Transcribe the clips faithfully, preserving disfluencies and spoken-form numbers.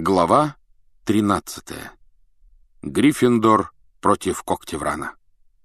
Глава тринадцатая. Гриффиндор против Когтеврана.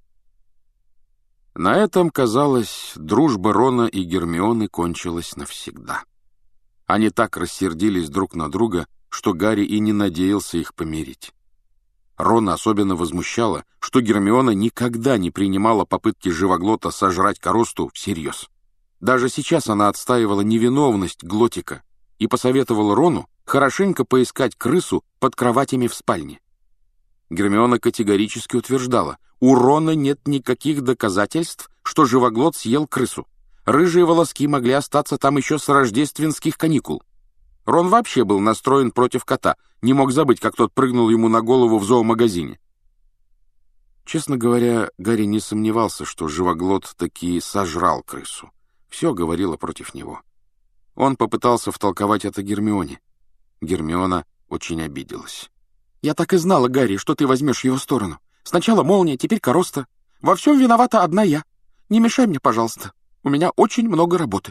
На этом, казалось, дружба Рона и Гермионы кончилась навсегда. Они так рассердились друг на друга, что Гарри и не надеялся их помирить. Рона особенно возмущало, что Гермиона никогда не принимала попытки Живоглота сожрать коросту всерьез. Даже сейчас она отстаивала невиновность Глотика и посоветовала Рону хорошенько поискать крысу под кроватями в спальне. Гермиона категорически утверждала, у Рона нет никаких доказательств, что Живоглот съел крысу. Рыжие волоски могли остаться там еще с рождественских каникул. Рон вообще был настроен против кота, не мог забыть, как тот прыгнул ему на голову в зоомагазине. Честно говоря, Гарри не сомневался, что Живоглот таки сожрал крысу. Все говорило против него. Он попытался втолковать это Гермионе. Гермиона очень обиделась. «Я так и знала, Гарри, что ты возьмешь его сторону. Сначала молния, теперь короста. Во всем виновата одна я. Не мешай мне, пожалуйста. У меня очень много работы».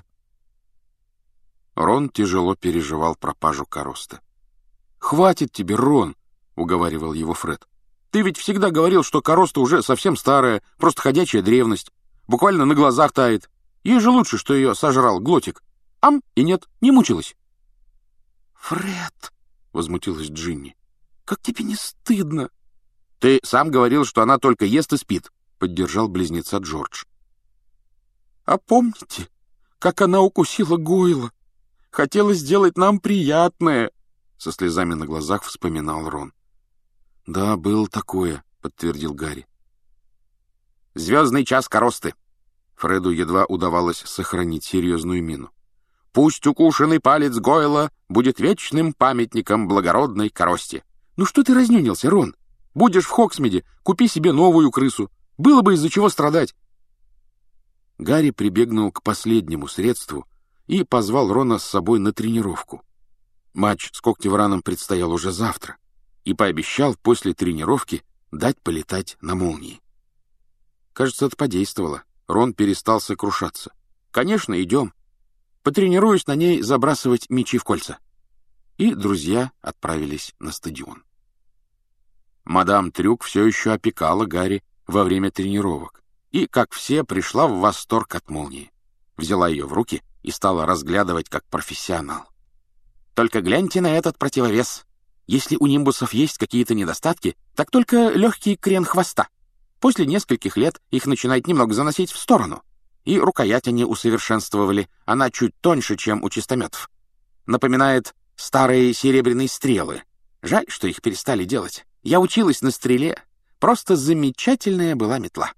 Рон тяжело переживал пропажу короста. «Хватит тебе, Рон», — уговаривал его Фред. «Ты ведь всегда говорил, что короста уже совсем старая, просто ходячая древность. Буквально на глазах тает. Ей же лучше, что ее сожрал Глотик. Ам, и нет, не мучилась». «Фред», — возмутилась Джинни, — «как тебе не стыдно?» «Ты сам говорил, что она только ест и спит», — поддержал близнеца Джордж. «А помните, как она укусила Гойла? Хотела сделать нам приятное», — со слезами на глазах вспоминал Рон. «Да, было такое», — подтвердил Гарри. «Звездный час коросты». Фреду едва удавалось сохранить серьезную мину. «Пусть укушенный палец Гойла будет вечным памятником благородной коросте». «Ну что ты разнюнился, Рон? Будешь в Хоксмиде, купи себе новую крысу. Было бы из-за чего страдать». Гарри прибегнул к последнему средству и позвал Рона с собой на тренировку. Матч с Когтевраном предстоял уже завтра, и пообещал после тренировки дать полетать на молнии. Кажется, это подействовало. Рон перестал сокрушаться. «Конечно, идем. Потренируюсь на ней забрасывать мячи в кольца». И друзья отправились на стадион. Мадам Трюк все еще опекала Гарри во время тренировок и, как все, пришла в восторг от молнии. Взяла ее в руки и стала разглядывать как профессионал. «Только гляньте на этот противовес. Если у нимбусов есть какие-то недостатки, так только легкий крен хвоста. После нескольких лет их начинает немного заносить в сторону. И рукоять они усовершенствовали, она чуть тоньше, чем у чистометов. Напоминает старые серебряные стрелы. Жаль, что их перестали делать. Я училась на стреле. Просто замечательная была метла».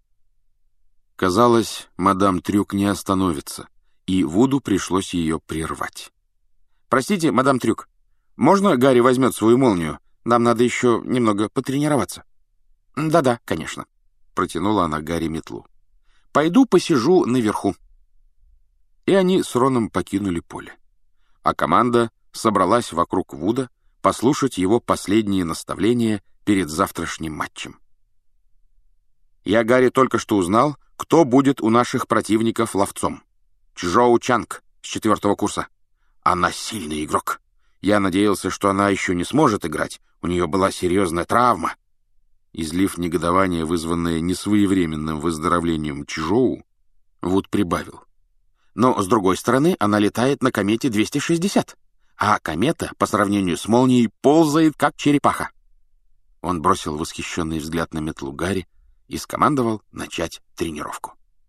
Казалось, мадам Трюк не остановится, и Вуду пришлось ее прервать. «Простите, мадам Трюк, можно Гарри возьмет свою молнию? Нам надо еще немного потренироваться». «Да-да, конечно», — протянула она Гарри метлу. «Пойду посижу наверху». И они с Роном покинули поле. А команда собралась вокруг Вуда послушать его последние наставления перед завтрашним матчем. «Я, Гарри, только что узнал, кто будет у наших противников ловцом. Чжоу Чанг с четвертого курса. Она сильный игрок. Я надеялся, что она еще не сможет играть. У нее была серьезная травма». Излив негодование, вызванное несвоевременным выздоровлением Чжоу, Вуд прибавил. «Но, с другой стороны, она летает на комете двести шестьдесят, а комета, по сравнению с молнией, ползает, как черепаха». Он бросил восхищенный взгляд на метлу Гарри и скомандовал начать тренировку.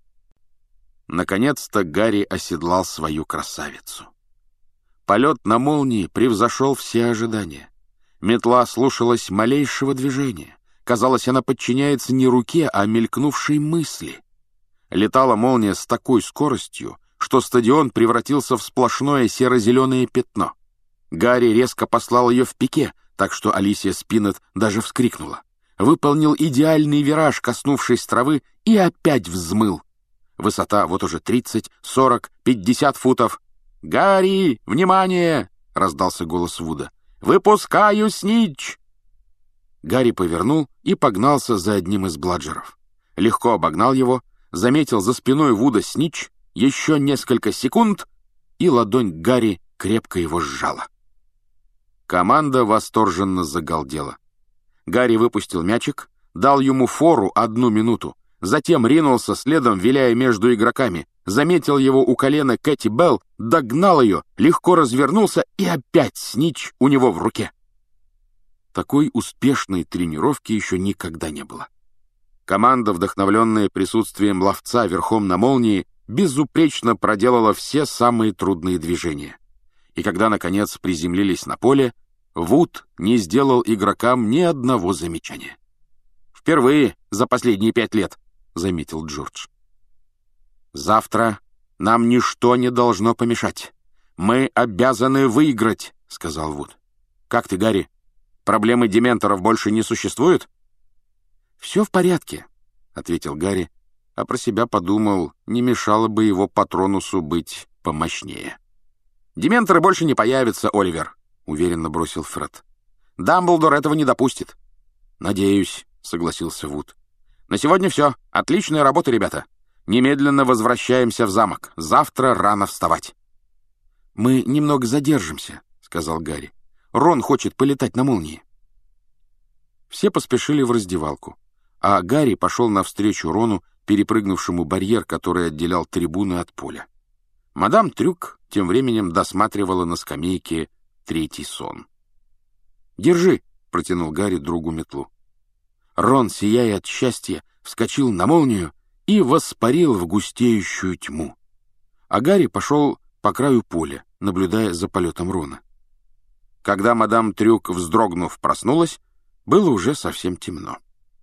Наконец-то Гарри оседлал свою красавицу. Полет на молнии превзошел все ожидания. Метла слушалась малейшего движения. Казалось, она подчиняется не руке, а мелькнувшей мысли. Летала молния с такой скоростью, что стадион превратился в сплошное серо-зеленое пятно. Гарри резко послал ее в пике, так что Алисия Спинет даже вскрикнула. Выполнил идеальный вираж, коснувшись травы, и опять взмыл. Высота вот уже тридцать, сорок, пятьдесят футов. «Гарри, внимание!» — раздался голос Вуда. «Выпускаю снитч!» Гарри повернул и погнался за одним из бладжеров. Легко обогнал его, заметил за спиной Вуда снитч, еще несколько секунд, и ладонь Гарри крепко его сжала. Команда восторженно загалдела. Гарри выпустил мячик, дал ему фору одну минуту, затем ринулся следом, виляя между игроками, заметил его у колена Кэти Белл, догнал ее, легко развернулся и опять снич у него в руке. Такой успешной тренировки еще никогда не было. Команда, вдохновленная присутствием ловца верхом на молнии, безупречно проделала все самые трудные движения. И когда, наконец, приземлились на поле, Вуд не сделал игрокам ни одного замечания. «Впервые за последние пять лет», — заметил Джордж. «Завтра нам ничто не должно помешать. Мы обязаны выиграть», — сказал Вуд. «Как ты, Гарри? Проблемы дементоров больше не существует?» «Все в порядке», — ответил Гарри, а про себя подумал, не мешало бы его Патронусу быть помощнее. «Дементоры больше не появятся, Оливер», — уверенно бросил Фред. «Дамблдор этого не допустит». «Надеюсь», — согласился Вуд. «На сегодня все. Отличная работа, ребята. Немедленно возвращаемся в замок. Завтра рано вставать». «Мы немного задержимся», — сказал Гарри. «Рон хочет полетать на молнии». Все поспешили в раздевалку, а Гарри пошел навстречу Рону, перепрыгнувшему барьер, который отделял трибуны от поля. Мадам Трюк тем временем досматривала на скамейке третий сон. «Держи», — протянул Гарри другу метлу. Рон, сияя от счастья, вскочил на молнию и воспарил в густеющую тьму. А Гарри пошел по краю поля, наблюдая за полетом Рона. Когда мадам Трюк, вздрогнув, проснулась, было уже совсем темно.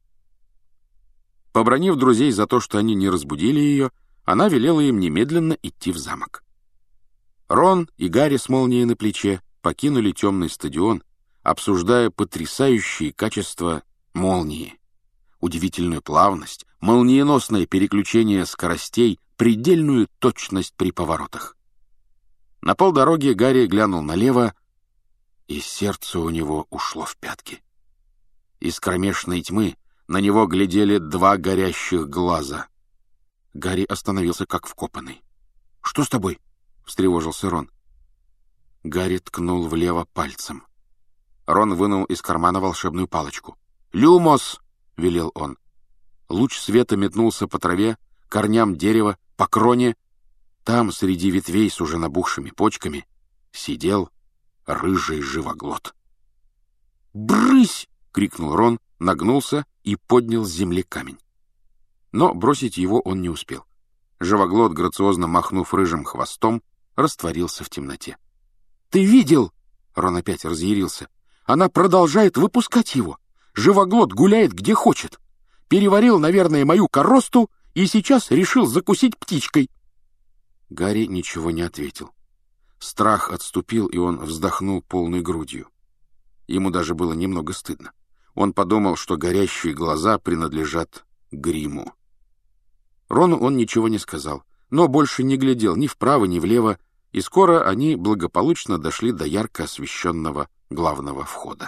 Побранив друзей за то, что они не разбудили ее, она велела им немедленно идти в замок. Рон и Гарри с молнией на плече покинули темный стадион, обсуждая потрясающие качества молнии, удивительную плавность, молниеносное переключение скоростей, предельную точность при поворотах. На полдороги Гарри глянул налево, и сердце у него ушло в пятки. Из кромешной тьмы на него глядели два горящих глаза. Гарри остановился как вкопанный. «Что с тобой?» — встревожился Рон. Гарри ткнул влево пальцем. Рон вынул из кармана волшебную палочку. «Люмос!» — велел он. Луч света метнулся по траве, корням дерева, по кроне. Там, среди ветвей с уже набухшими почками, сидел рыжий живоглот. «Брысь!» — крикнул Рон, нагнулся и поднял с земли камень. Но бросить его он не успел. Живоглот, грациозно махнув рыжим хвостом, растворился в темноте. «Ты видел?» — Рон опять разъярился. «Она продолжает выпускать его. Живоглот гуляет где хочет. Переварил, наверное, мою коросту и сейчас решил закусить птичкой». Гарри ничего не ответил. Страх отступил, и он вздохнул полной грудью. Ему даже было немного стыдно. Он подумал, что горящие глаза принадлежат гриму. Рону он ничего не сказал, но больше не глядел ни вправо, ни влево, и скоро они благополучно дошли до ярко освещенного главного входа.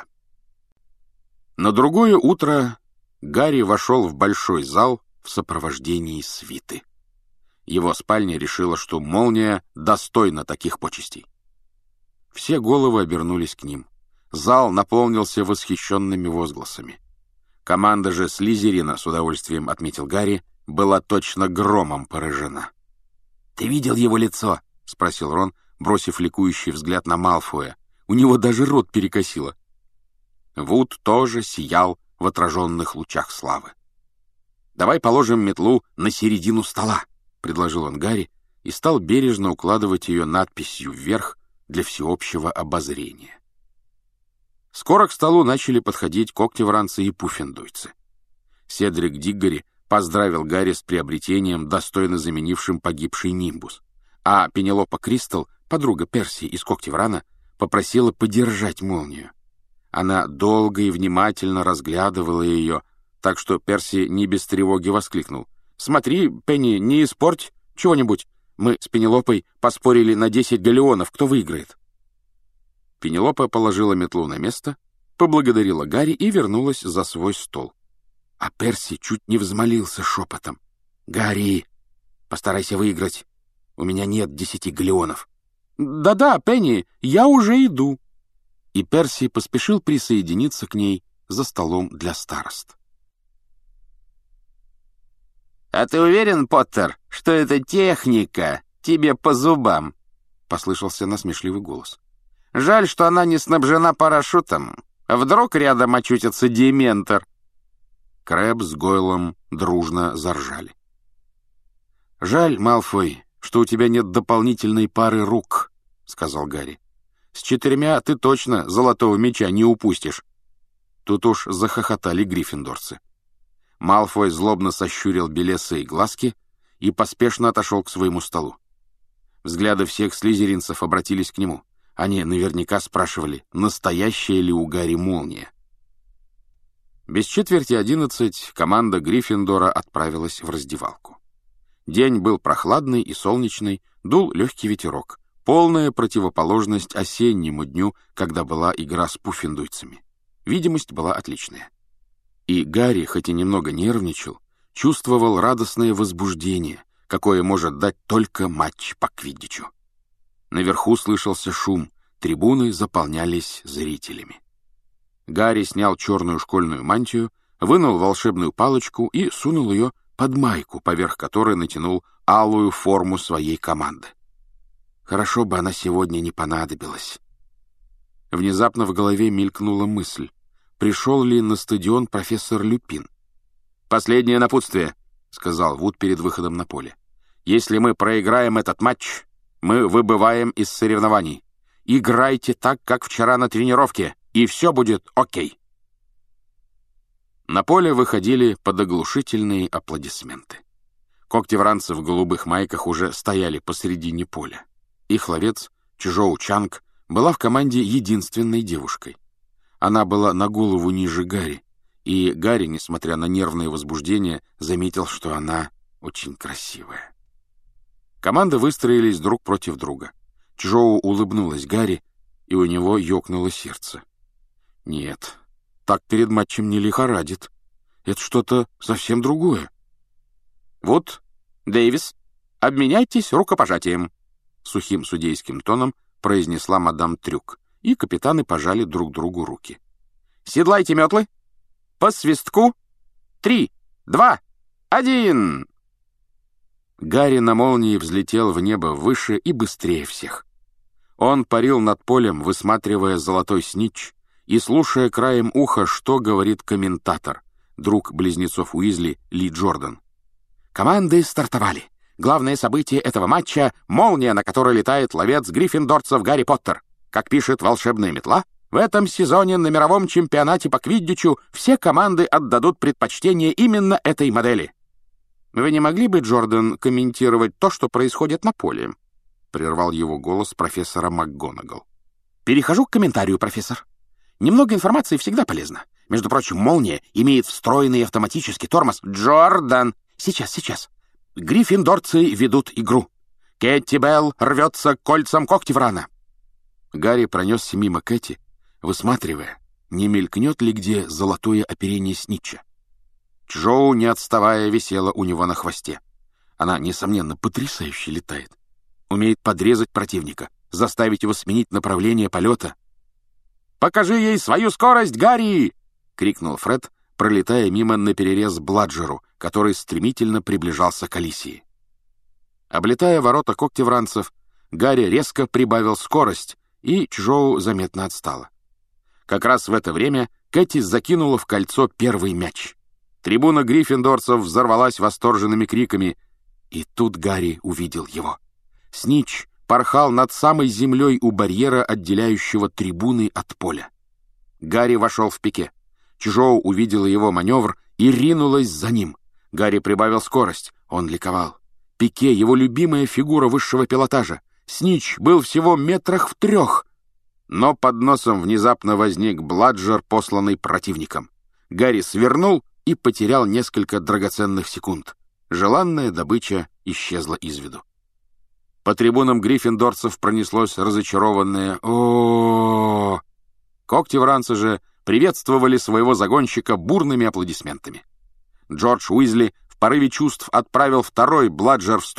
На другое утро Гарри вошел в большой зал в сопровождении свиты. Его спальня решила, что молния достойна таких почестей. Все головы обернулись к ним. Зал наполнился восхищенными возгласами. Команда же Слизерина, с удовольствием отметил Гарри, была точно громом поражена. «Ты видел его лицо?» — спросил Рон, бросив ликующий взгляд на Малфоя. У него даже рот перекосило. Вуд тоже сиял в отраженных лучах славы. «Давай положим метлу на середину стола», — предложил он Гарри и стал бережно укладывать ее надписью вверх для всеобщего обозрения. Скоро к столу начали подходить когтевранцы и пуффендуйцы. Седрик Диггори поздравил Гарри с приобретением, достойно заменившим погибший нимбус, а Пенелопа Кристал, подруга Перси из Когтеврана, попросила подержать молнию. Она долго и внимательно разглядывала ее, так что Перси не без тревоги воскликнул: «Смотри, Пенни, не испорть чего-нибудь. Мы с Пенелопой поспорили на десять галеонов, кто выиграет». Пенелопа положила метлу на место, поблагодарила Гарри и вернулась за свой стол. А Перси чуть не взмолился шепотом: «Гарри, постарайся выиграть. У меня нет десяти галеонов». «Да-да, Пенни, я уже иду». и Перси поспешил присоединиться к ней за столом для старост. «А ты уверен, Поттер, что эта техника тебе по зубам?» — послышался насмешливый голос. «Жаль, что она не снабжена парашютом. Вдруг рядом очутится дементор?» Крэб с Гойлом дружно заржали. «Жаль, Малфой, что у тебя нет дополнительной пары рук», — сказал Гарри. «С четырьмя ты точно золотого мяча не упустишь». Тут уж захохотали гриффиндорцы. Малфой злобно сощурил белесые глазки и поспешно отошел к своему столу. Взгляды всех слизеринцев обратились к нему. Они наверняка спрашивали, настоящая ли у Гарри молния. Без четверти одиннадцать команда Гриффиндора отправилась в раздевалку. День был прохладный и солнечный, дул легкий ветерок, полная противоположность осеннему дню, когда была игра с пуффендуйцами. Видимость была отличная. И Гарри, хоть и немного нервничал, чувствовал радостное возбуждение, какое может дать только матч по квиддичу. Наверху слышался шум, трибуны заполнялись зрителями. Гарри снял черную школьную мантию, вынул волшебную палочку и сунул ее под майку, поверх которой натянул алую форму своей команды. Хорошо бы она сегодня не понадобилась. Внезапно в голове мелькнула мысль, пришел ли на стадион профессор Люпин. «Последнее напутствие», — сказал Вуд перед выходом на поле. «Если мы проиграем этот матч, мы выбываем из соревнований. Играйте так, как вчера на тренировке, и все будет окей». На поле выходили под оглушительные аплодисменты. Когтевранцы в голубых майках уже стояли посредине поля. Их ловец, Чжоу Чанг, была в команде единственной девушкой. Она была на голову ниже Гарри, и Гарри, несмотря на нервное возбуждение, заметил, что она очень красивая. Команды выстроились друг против друга. Чжоу улыбнулась Гарри, и у него ёкнуло сердце. Нет, так перед матчем не лихорадит. Это что-то совсем другое. «Вот, Дэвис, обменяйтесь рукопожатием», — сухим судейским тоном произнесла мадам Трюк, и капитаны пожали друг другу руки. «Седлайте метлы! По свистку! Три, два, один!» Гарри на молнии взлетел в небо выше и быстрее всех. Он парил над полем, высматривая золотой снитч и слушая краем уха, что говорит комментатор, друг близнецов Уизли Ли Джордан. «Команды стартовали. Главное событие этого матча — молния, на которой летает ловец гриффиндорцев Гарри Поттер. Как пишет волшебная метла, в этом сезоне на мировом чемпионате по квиддичу все команды отдадут предпочтение именно этой модели». «Вы не могли бы, Джордан, комментировать то, что происходит на поле?» — прервал его голос профессора МакГонагал. «Перехожу к комментарию, профессор. Немного информации всегда полезно. Между прочим, молния имеет встроенный автоматический тормоз. Джордан! Сейчас, сейчас. Гриффиндорцы ведут игру. Кэти Белл рвется к кольцам Когтеврана». Гарри пронесся мимо Кэти, высматривая, не мелькнет ли где золотое оперение снитча. Чжоу, не отставая, висела у него на хвосте. Она, несомненно, потрясающе летает. Умеет подрезать противника, заставить его сменить направление полета. «Покажи ей свою скорость, Гарри!» — крикнул Фред, пролетая мимо наперерез Бладжеру, который стремительно приближался к Алисии. Облетая ворота когтевранцев, Гарри резко прибавил скорость, и Чжоу заметно отстала. Как раз в это время Кэти закинула в кольцо первый мяч. Трибуна гриффиндорцев взорвалась восторженными криками, и тут Гарри увидел его. Снитч порхал над самой землей у барьера, отделяющего трибуны от поля. Гарри вошел в пике. Чжоу увидела его маневр и ринулась за ним. Гарри прибавил скорость. Он ликовал. Пике — его любимая фигура высшего пилотажа. Снитч был всего метрах в трех. Но под носом внезапно возник Бладжер, посланный противником. Гарри свернул и потерял несколько драгоценных секунд. Желанная добыча исчезла из виду. По трибунам гриффиндорцев пронеслось разочарованное «О-о-о!». Когтевранцы же приветствовали своего загонщика бурными аплодисментами. Джордж Уизли в порыве чувств отправил второй Бладжер в сторону обидчика, который избежал столкновения, сделав в воздухе сальто.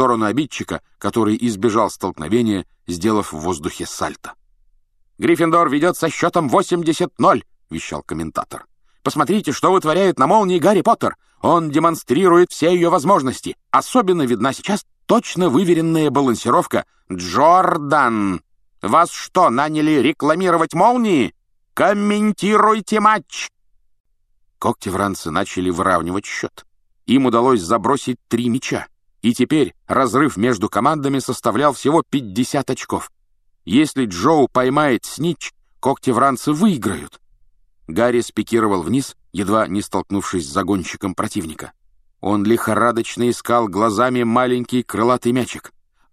Гриффиндор ведет со счетом восемьдесят ноль», — вещал комментатор. «Посмотрите, что вытворяет на молнии Гарри Поттер. Он демонстрирует все ее возможности. Особенно видна сейчас точно выверенная балансировка. Джордан, вас что, наняли рекламировать молнии? Комментируйте матч!» Когтевранцы начали выравнивать счет. Им удалось забросить три мяча, и теперь разрыв между командами составлял всего пятьдесят очков. Если Джоу поймает снитч, когтевранцы выиграют. Гарри спикировал вниз, едва не столкнувшись с загонщиком противника. Он лихорадочно искал глазами маленький крылатый мячик.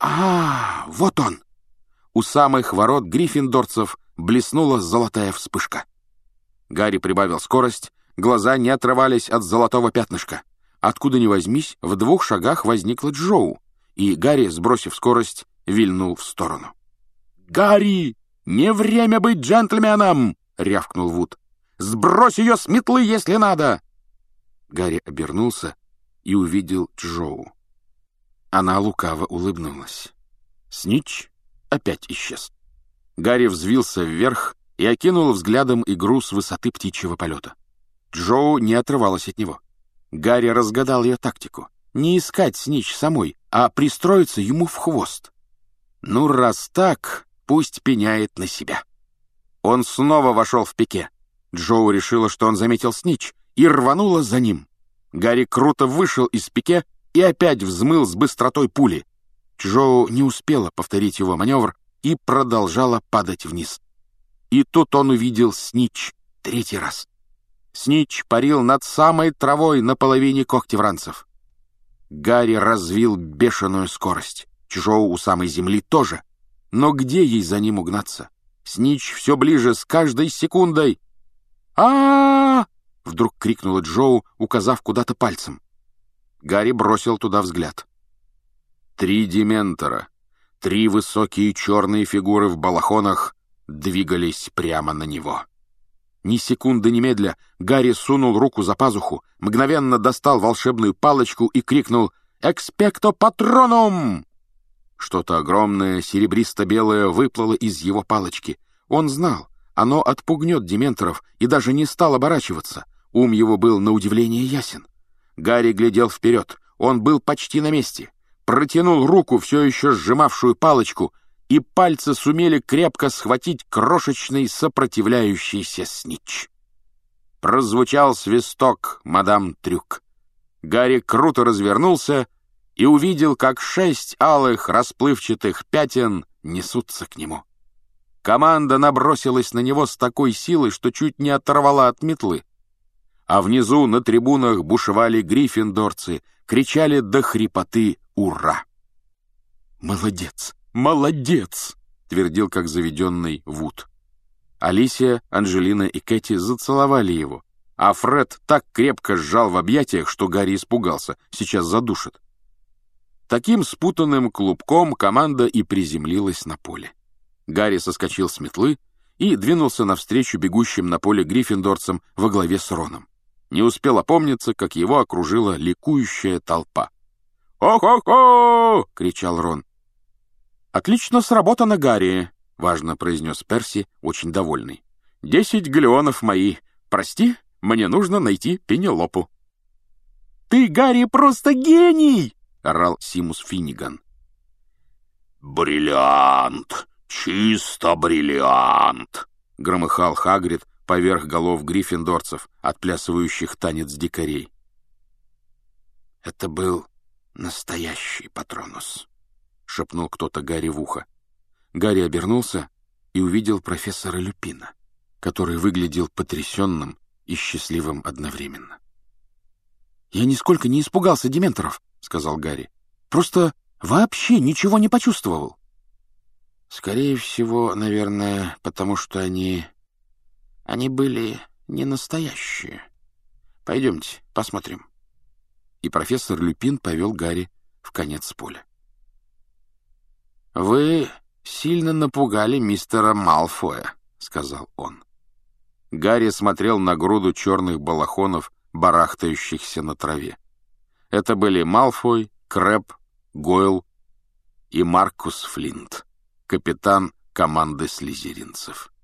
А, вот он! У самых ворот гриффиндорцев блеснула золотая вспышка. Гарри прибавил скорость, глаза не отрывались от золотого пятнышка. Откуда ни возьмись, в двух шагах возникла Джоу, и Гарри, сбросив скорость, вильнул в сторону. «Гарри, не время быть джентльменом!» — рявкнул Вуд. «Сбрось ее с метлы, если надо!» Гарри обернулся и увидел Джоу. Она лукаво улыбнулась. Снитч опять исчез. Гарри взвился вверх и окинул взглядом игру с высоты птичьего полета. Джоу не отрывалась от него. Гарри разгадал ее тактику. Не искать Снитч самой, а пристроиться ему в хвост. Ну, раз так, пусть пеняет на себя. Он снова вошел в пике. Джоу решила, что он заметил Снитч, и рванула за ним. Гарри круто вышел из пике и опять взмыл с быстротой пули. Джоу не успела повторить его маневр и продолжала падать вниз. И тут он увидел Снитч третий раз. Снитч парил над самой травой на половине когтевранцев. Гарри развил бешеную скорость. Джоу у самой земли тоже. Но где ей за ним угнаться? Снитч все ближе с каждой секундой. а, -а, -а вдруг крикнула Джоу, указав куда-то пальцем. Гарри бросил туда взгляд. Три дементора, три высокие черные фигуры в балахонах двигались прямо на него. Ни секунды немедля Гарри сунул руку за пазуху, мгновенно достал волшебную палочку и крикнул «Экспекто патронум!». Что-то огромное, серебристо-белое выплыло из его палочки. Он знал, оно отпугнет дементоров, и даже не стал оборачиваться. Ум его был на удивление ясен. Гарри глядел вперед. Он был почти на месте. Протянул руку, все еще сжимавшую палочку, и пальцы сумели крепко схватить крошечный сопротивляющийся Снитч. Прозвучал свисток мадам Трюк. Гарри круто развернулся и увидел, как шесть алых расплывчатых пятен несутся к нему. Команда набросилась на него с такой силой, что чуть не оторвала от метлы. А внизу на трибунах бушевали гриффиндорцы, кричали до хрипоты «Ура!». «Молодец! Молодец!» — твердил как заведенный Вуд. Алисия, Анжелина и Кэти зацеловали его, а Фред так крепко сжал в объятиях, что Гарри испугался, сейчас задушит. Таким спутанным клубком команда и приземлилась на поле. Гарри соскочил с метлы и двинулся навстречу бегущим на поле гриффиндорцам во главе с Роном. Не успел опомниться, как его окружила ликующая толпа. «Хо-хо-хо!» — кричал Рон. «Отлично сработано, Гарри!» — важно произнес Перси, очень довольный. «Десять галеонов мои. Прости, мне нужно найти Пенелопу». «Ты, Гарри, просто гений!» — орал Симус Финниган. «Бриллиант! Чисто бриллиант!» — громыхал Хагрид поверх голов гриффиндорцев, отплясывающих танец дикарей. «Это был настоящий Патронус», — шепнул кто-то Гарри в ухо. Гарри обернулся и увидел профессора Люпина, который выглядел потрясенным и счастливым одновременно. «Я нисколько не испугался дементоров», — сказал Гарри. «Просто вообще ничего не почувствовал». «Скорее всего, наверное, потому что они... они были не настоящие. Пойдемте, посмотрим». И профессор Люпин повел Гарри в конец поля. «Вы сильно напугали мистера Малфоя», — сказал он. Гарри смотрел на груду черных балахонов, барахтающихся на траве. Это были Малфой, Крэб, Гойл и Маркус Флинт, капитан команды слизеринцев.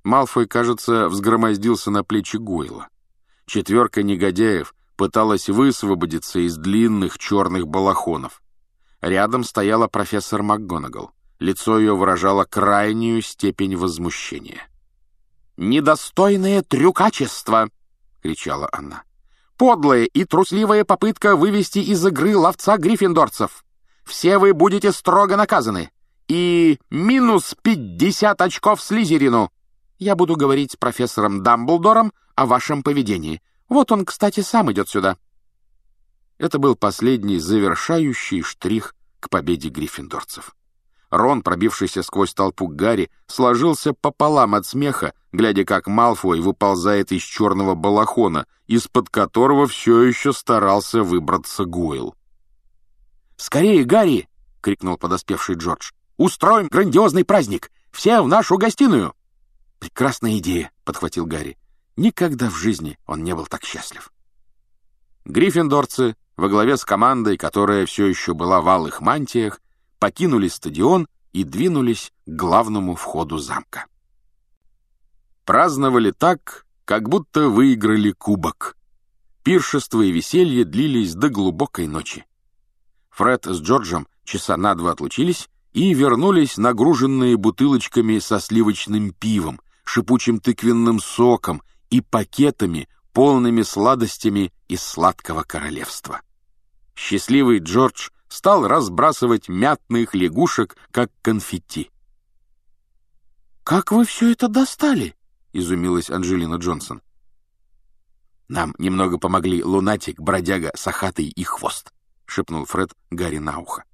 Малфой, кажется, взгромоздился на плечи Гойла. Четверка негодяев пыталась высвободиться из длинных черных балахонов. Рядом стояла профессор МакГонагал. Лицо ее выражало крайнюю степень возмущения. «Недостойное трюкачество!» — кричала она. «Подлая и трусливая попытка вывести из игры ловца гриффиндорцев! Все вы будете строго наказаны! И минус пятьдесят очков Слизерину! Я буду говорить с профессором Дамблдором о вашем поведении. Вот он, кстати, сам идет сюда». Это был последний завершающий штрих к победе гриффиндорцев. Рон, пробившийся сквозь толпу к Гарри, сложился пополам от смеха, глядя, как Малфой выползает из черного балахона, из-под которого все еще старался выбраться Гойл. «Скорее, Гарри!» — крикнул подоспевший Джордж. «Устроим грандиозный праздник! Все в нашу гостиную!» «Прекрасная идея!» — подхватил Гарри. Никогда в жизни он не был так счастлив. Гриффиндорцы во главе с командой, которая все еще была в алых мантиях, покинули стадион и двинулись к главному входу замка. Праздновали так, как будто выиграли кубок. Пиршество и веселье длились до глубокой ночи. Фред с Джорджем часа на два отлучились и вернулись нагруженные бутылочками со сливочным пивом, шипучим тыквенным соком и пакетами, полными сладостями из сладкого королевства. Счастливый Джордж стал разбрасывать мятных лягушек, как конфетти. «Как вы все это достали?» — изумилась Анджелина Джонсон. «Нам немного помогли лунатик, бродяга, сахатый и хвост», — шепнул Фред Гарри на ухо.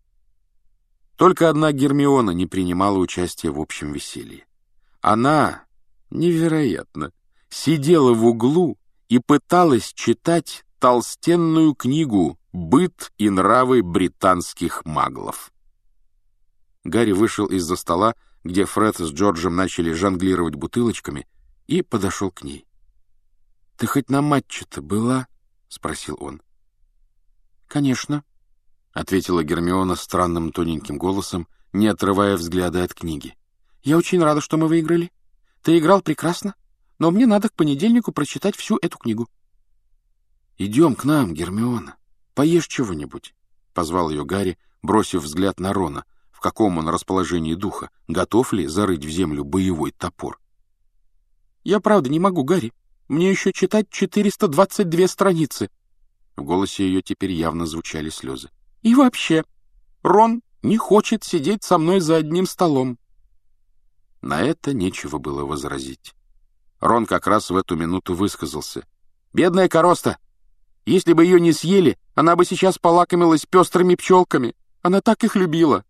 Только одна Гермиона не принимала участия в общем веселье. Она, невероятно, сидела в углу и пыталась читать толстенную книгу «Быт и нравы британских маглов». Гарри вышел из-за стола, где Фред с Джорджем начали жонглировать бутылочками, и подошел к ней. «Ты хоть на матче-то была?» — спросил он. «Конечно», — ответила Гермиона странным тоненьким голосом, не отрывая взгляда от книги. «Я очень рада, что мы выиграли. Ты играл прекрасно, но мне надо к понедельнику прочитать всю эту книгу». «Идем к нам, Гермиона. Поешь чего-нибудь», — позвал ее Гарри, бросив взгляд на Рона, в каком он расположении духа, готов ли зарыть в землю боевой топор. «Я правда не могу, Гарри. Мне еще читать четыреста двадцать две страницы». В голосе ее теперь явно звучали слезы. «И вообще, Рон не хочет сидеть со мной за одним столом». На это нечего было возразить. Рон как раз в эту минуту высказался. «Бедная Короста! Если бы ее не съели, она бы сейчас полакомилась пестрыми пчелками. Она так их любила».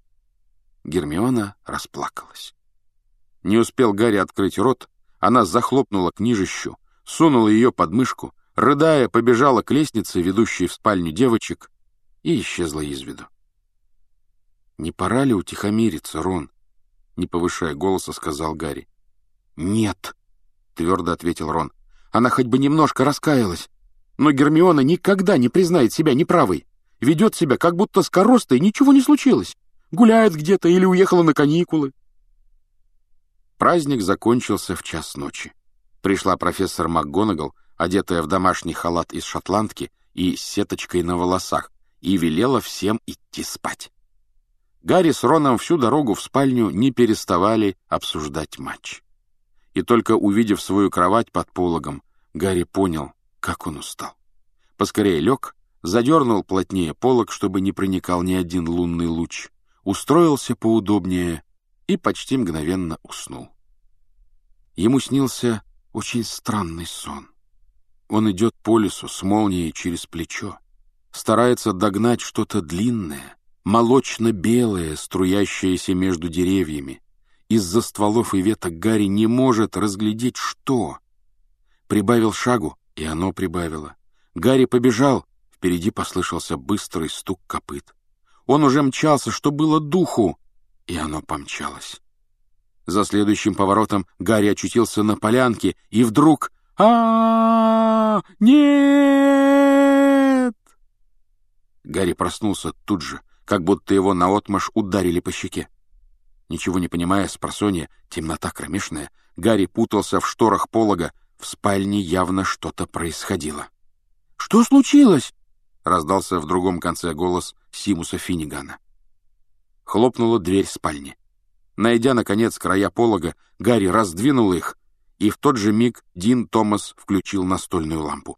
Гермиона расплакалась. Не успел Гарри открыть рот, она захлопнула книжищу, сунула ее под мышку, рыдая, побежала к лестнице, ведущей в спальню девочек, и исчезла из виду. «Не пора ли утихомириться, Рон?» — не повышая голоса, сказал Гарри. «Нет», — твердо ответил Рон. «Она хоть бы немножко раскаялась. Но Гермиона никогда не признает себя неправой. Ведет себя, как будто с Коростой ничего не случилось. Гуляет где-то или уехала на каникулы». Праздник закончился в час ночи. Пришла профессор МакГонагал, одетая в домашний халат из шотландки и с сеточкой на волосах, и велела всем идти спать. Гарри с Роном всю дорогу в спальню не переставали обсуждать матч. И только увидев свою кровать под пологом, Гарри понял, как он устал. Поскорее лег, задернул плотнее полог, чтобы не проникал ни один лунный луч, устроился поудобнее и почти мгновенно уснул. Ему снился очень странный сон. Он идет по лесу с молнией через плечо, старается догнать что-то длинное, молочно-белое, струящееся между деревьями. Из-за стволов и веток Гарри не может разглядеть, что. Прибавил шагу, и оно прибавило. Гарри побежал, впереди послышался быстрый стук копыт. Он уже мчался, что было духу, и оно помчалось. За следующим поворотом Гарри очутился на полянке, и вдруг... а Нет! Гарри проснулся тут же, как будто его наотмашь ударили по щеке. Ничего не понимая, спросонья, темнота кромешная, Гарри путался в шторах полога. В спальне явно что-то происходило. «Что случилось?» — раздался в другом конце голос Симуса Финнигана. Хлопнула дверь спальни. Найдя, наконец, края полога, Гарри раздвинул их, и в тот же миг Дин Томас включил настольную лампу.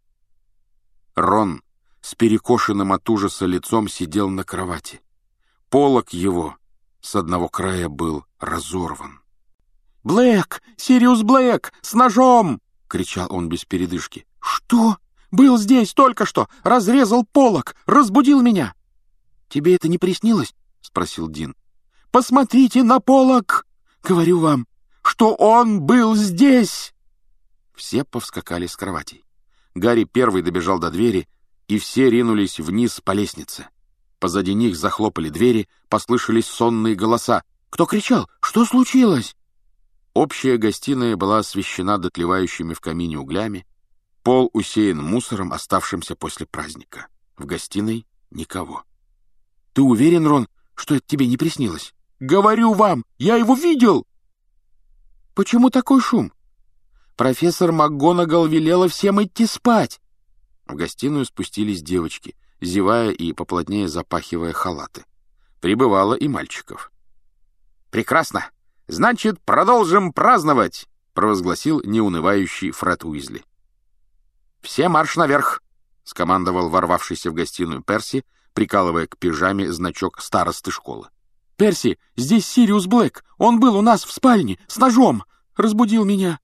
Рон с перекошенным от ужаса лицом сидел на кровати. Полог его с одного края был разорван. «Блэк! Сириус Блэк! С ножом!» — кричал он без передышки. «Что? Был здесь только что! Разрезал полог! Разбудил меня!» «Тебе это не приснилось?» — спросил Дин. «Посмотрите на полог! Говорю вам, что он был здесь!» Все повскакали с кроватей. Гарри первый добежал до двери, и все ринулись вниз по лестнице. Позади них захлопали двери, послышались сонные голоса. «Кто кричал? Что случилось?» Общая гостиная была освещена дотлевающими в камине углями. Пол усеян мусором, оставшимся после праздника. В гостиной никого. «Ты уверен, Рон, что это тебе не приснилось?» «Говорю вам, я его видел!» «Почему такой шум?» «Профессор МакГонагал велела всем идти спать!» В гостиную спустились девочки, зевая и поплотнее запахивая халаты. Прибывало и мальчиков. «Прекрасно! Значит, продолжим праздновать!» — провозгласил неунывающий Фред Уизли. «Все марш наверх!» — скомандовал ворвавшийся в гостиную Перси, прикалывая к пижаме значок старосты школы. «Перси, здесь Сириус Блэк! Он был у нас в спальне, с ножом! Разбудил меня!»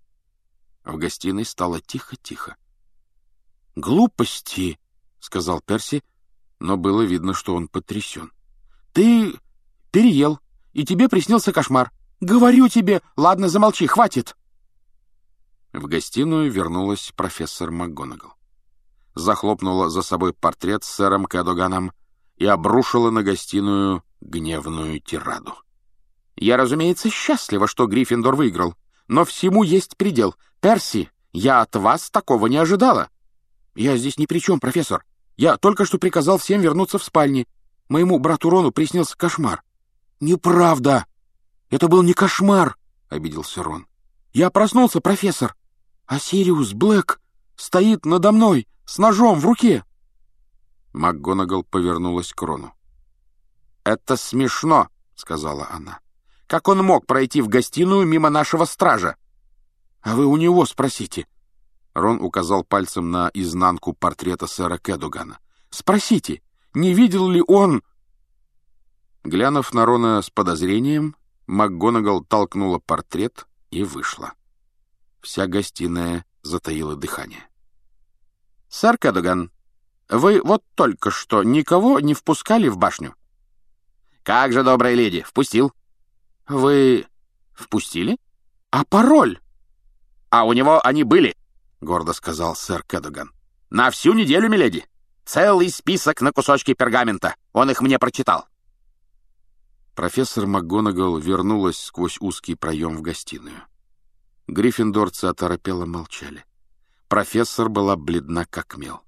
В гостиной стало тихо-тихо. «Глупости!» — сказал Перси, но было видно, что он потрясен. «Ты переел, и тебе приснился кошмар. Говорю тебе! Ладно, замолчи, хватит!» В гостиную вернулась профессор МакГонагал. Захлопнула за собой портрет с сэром Кэдоганом и обрушила на гостиную гневную тираду. «Я, разумеется, счастлива, что Гриффиндор выиграл, но всему есть предел. Перси, я от вас такого не ожидала!» «Я здесь ни при чем, профессор. Я только что приказал всем вернуться в спальни. Моему брату Рону приснился кошмар». «Неправда! Это был не кошмар!» — обиделся Рон. «Я проснулся, профессор, а Сириус Блэк стоит надо мной с ножом в руке!» МакГонагал повернулась к Рону. «Это смешно!» — сказала она. «Как он мог пройти в гостиную мимо нашего стража?» «А вы у него спросите!» Рон указал пальцем на изнанку портрета сэра Кэдогана. «Спросите, не видел ли он...» Глянув на Рона с подозрением, МакГонагал толкнула портрет и вышла. Вся гостиная затаила дыхание. «Сэр Кэдоган, вы вот только что никого не впускали в башню?» «Как же, добрая леди, впустил». «Вы впустили? А пароль?» «А у него они были», — гордо сказал сэр Кэдоган. «На всю неделю, миледи. Целый список на кусочки пергамента. Он их мне прочитал». Профессор МакГонагал вернулась сквозь узкий проем в гостиную. Гриффиндорцы оторопело молчали. Профессор была бледна, как мел.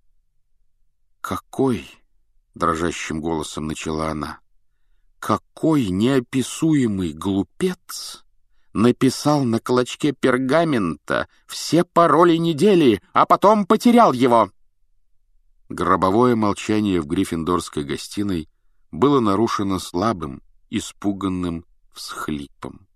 «Какой?» — дрожащим голосом начала она. «Какой неописуемый глупец написал на клочке пергамента все пароли недели, а потом потерял его!» Гробовое молчание в гриффиндорской гостиной было нарушено слабым, испуганным всхлипом.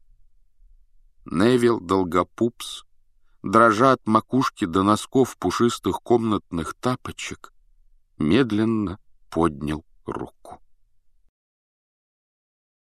Невилл Долгопупс, дрожа от макушки до носков пушистых комнатных тапочек, медленно поднял руку.